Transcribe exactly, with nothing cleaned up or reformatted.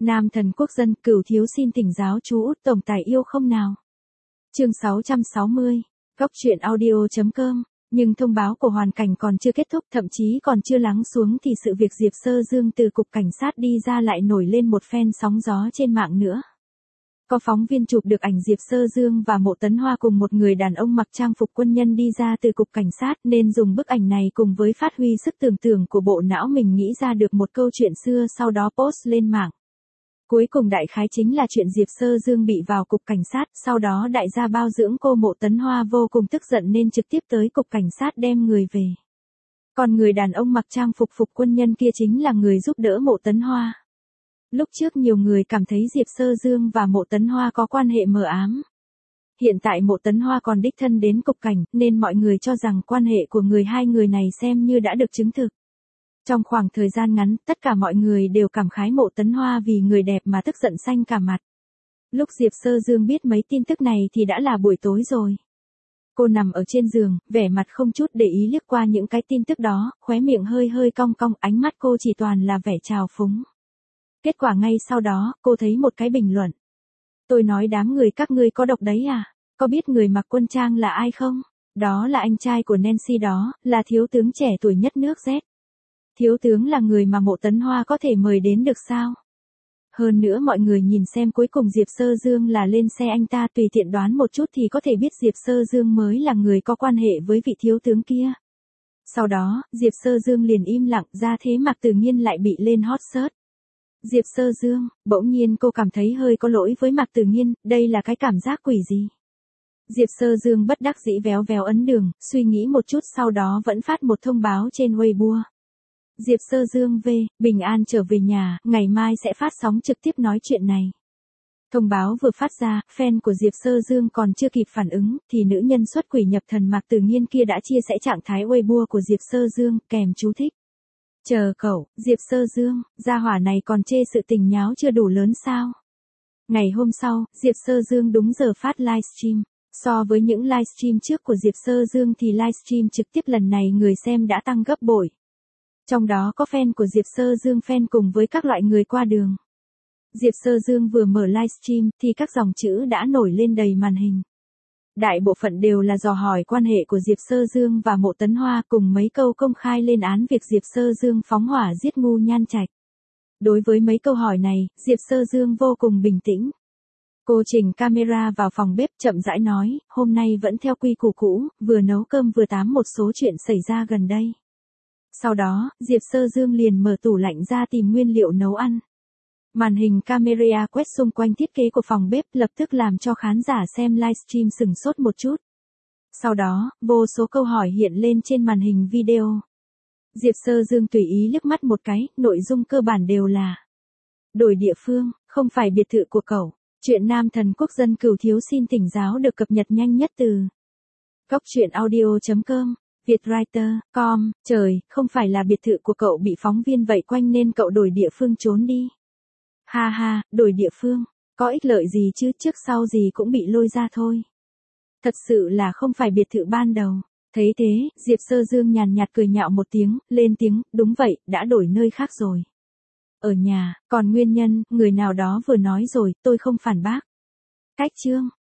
Nam thần quốc dân, Cửu thiếu xin thỉnh giáo chú Út tổng tài yêu không nào. Chương sáu trăm sáu mươi, Góc truyện audio chấm com. Nhưng thông báo của hoàn cảnh còn chưa kết thúc, thậm chí còn chưa lắng xuống thì sự việc Diệp Sơ Dương từ cục cảnh sát đi ra lại nổi lên một phen sóng gió trên mạng nữa. Có phóng viên chụp được ảnh Diệp Sơ Dương và Mộ Tấn Hoa cùng một người đàn ông mặc trang phục quân nhân đi ra từ cục cảnh sát, nên dùng bức ảnh này cùng với phát huy sức tưởng tượng của bộ não mình nghĩ ra được một câu chuyện xưa, sau đó post lên mạng. Cuối cùng đại khái chính là chuyện Diệp Sơ Dương bị vào cục cảnh sát, sau đó đại gia bao dưỡng cô Mộ Tấn Hoa vô cùng tức giận nên trực tiếp tới cục cảnh sát đem người về. Còn người đàn ông mặc trang phục phục quân nhân kia chính là người giúp đỡ Mộ Tấn Hoa. Lúc trước nhiều người cảm thấy Diệp Sơ Dương và Mộ Tấn Hoa có quan hệ mờ ám. Hiện tại Mộ Tấn Hoa còn đích thân đến cục cảnh, nên mọi người cho rằng quan hệ của người hai người này xem như đã được chứng thực. Trong khoảng thời gian ngắn, tất cả mọi người đều cảm khái Mộ Tấn Hoa vì người đẹp mà tức giận xanh cả mặt. Lúc Diệp Sơ Dương biết mấy tin tức này thì đã là buổi tối rồi. Cô nằm ở trên giường, vẻ mặt không chút để ý liếc qua những cái tin tức đó, khóe miệng hơi hơi cong cong, ánh mắt cô chỉ toàn là vẻ trào phúng. Kết quả ngay sau đó, cô thấy một cái bình luận. Tôi nói đám người các ngươi có độc đấy à? Có biết người mặc quân trang là ai không? Đó là anh trai của Nancy đó, là thiếu tướng trẻ tuổi nhất nước Z. Thiếu tướng là người mà Mộ Tấn Hoa có thể mời đến được sao? Hơn nữa mọi người nhìn xem cuối cùng Diệp Sơ Dương là lên xe anh ta, tùy tiện đoán một chút thì có thể biết Diệp Sơ Dương mới là người có quan hệ với vị thiếu tướng kia. Sau đó, Diệp Sơ Dương liền im lặng, ra thế Mạc Tử Nghiên lại bị lên hot search. Diệp Sơ Dương, bỗng nhiên cô cảm thấy hơi có lỗi với Mạc Tử Nghiên, đây là cái cảm giác quỷ gì? Diệp Sơ Dương bất đắc dĩ véo véo ấn đường, suy nghĩ một chút sau đó vẫn phát một thông báo trên Weibo. Diệp Sơ Dương về, bình an trở về nhà, ngày mai sẽ phát sóng trực tiếp nói chuyện này. Thông báo vừa phát ra, fan của Diệp Sơ Dương còn chưa kịp phản ứng, thì nữ nhân xuất quỷ nhập thần Mạc Tử Nghiên kia đã chia sẻ trạng thái Weibo của Diệp Sơ Dương, kèm chú thích. Chờ cậu, Diệp Sơ Dương, gia hỏa này còn chê sự tình nháo chưa đủ lớn sao? Ngày hôm sau, Diệp Sơ Dương đúng giờ phát livestream. So với những livestream trước của Diệp Sơ Dương thì livestream trực tiếp lần này người xem đã tăng gấp bội. Trong đó có fan của Diệp Sơ Dương, fan cùng với các loại người qua đường. Diệp Sơ Dương vừa mở livestream thì các dòng chữ đã nổi lên đầy màn hình. Đại bộ phận đều là dò hỏi quan hệ của Diệp Sơ Dương và Mộ Tấn Hoa cùng mấy câu công khai lên án việc Diệp Sơ Dương phóng hỏa giết Ngu Nhan Trạch. Đối với mấy câu hỏi này, Diệp Sơ Dương vô cùng bình tĩnh. Cô chỉnh camera vào phòng bếp chậm rãi nói, hôm nay vẫn theo quy củ cũ, vừa nấu cơm vừa tám một số chuyện xảy ra gần đây. Sau đó, Diệp Sơ Dương liền mở tủ lạnh ra tìm nguyên liệu nấu ăn. Màn hình camera quét xung quanh thiết kế của phòng bếp lập tức làm cho khán giả xem livestream sửng sốt một chút. Sau đó, vô số câu hỏi hiện lên trên màn hình video. Diệp Sơ Dương tùy ý liếc mắt một cái, nội dung cơ bản đều là đổi địa phương, không phải biệt thự của cậu. Chuyện nam thần quốc dân Cửu thiếu xin thỉnh giáo được cập nhật nhanh nhất từ Góc truyện audio chấm com. Vietwriter chấm com, trời, không phải là biệt thự của cậu bị phóng viên vây quanh nên cậu đổi địa phương trốn đi. Ha ha, đổi địa phương, có ích lợi gì chứ, trước sau gì cũng bị lôi ra thôi. Thật sự là không phải biệt thự ban đầu. Thấy thế, Diệp Sơ Dương nhàn nhạt cười nhạo một tiếng, lên tiếng, đúng vậy, đã đổi nơi khác rồi. Ở nhà, còn nguyên nhân, người nào đó vừa nói rồi, tôi không phản bác. Cách chương.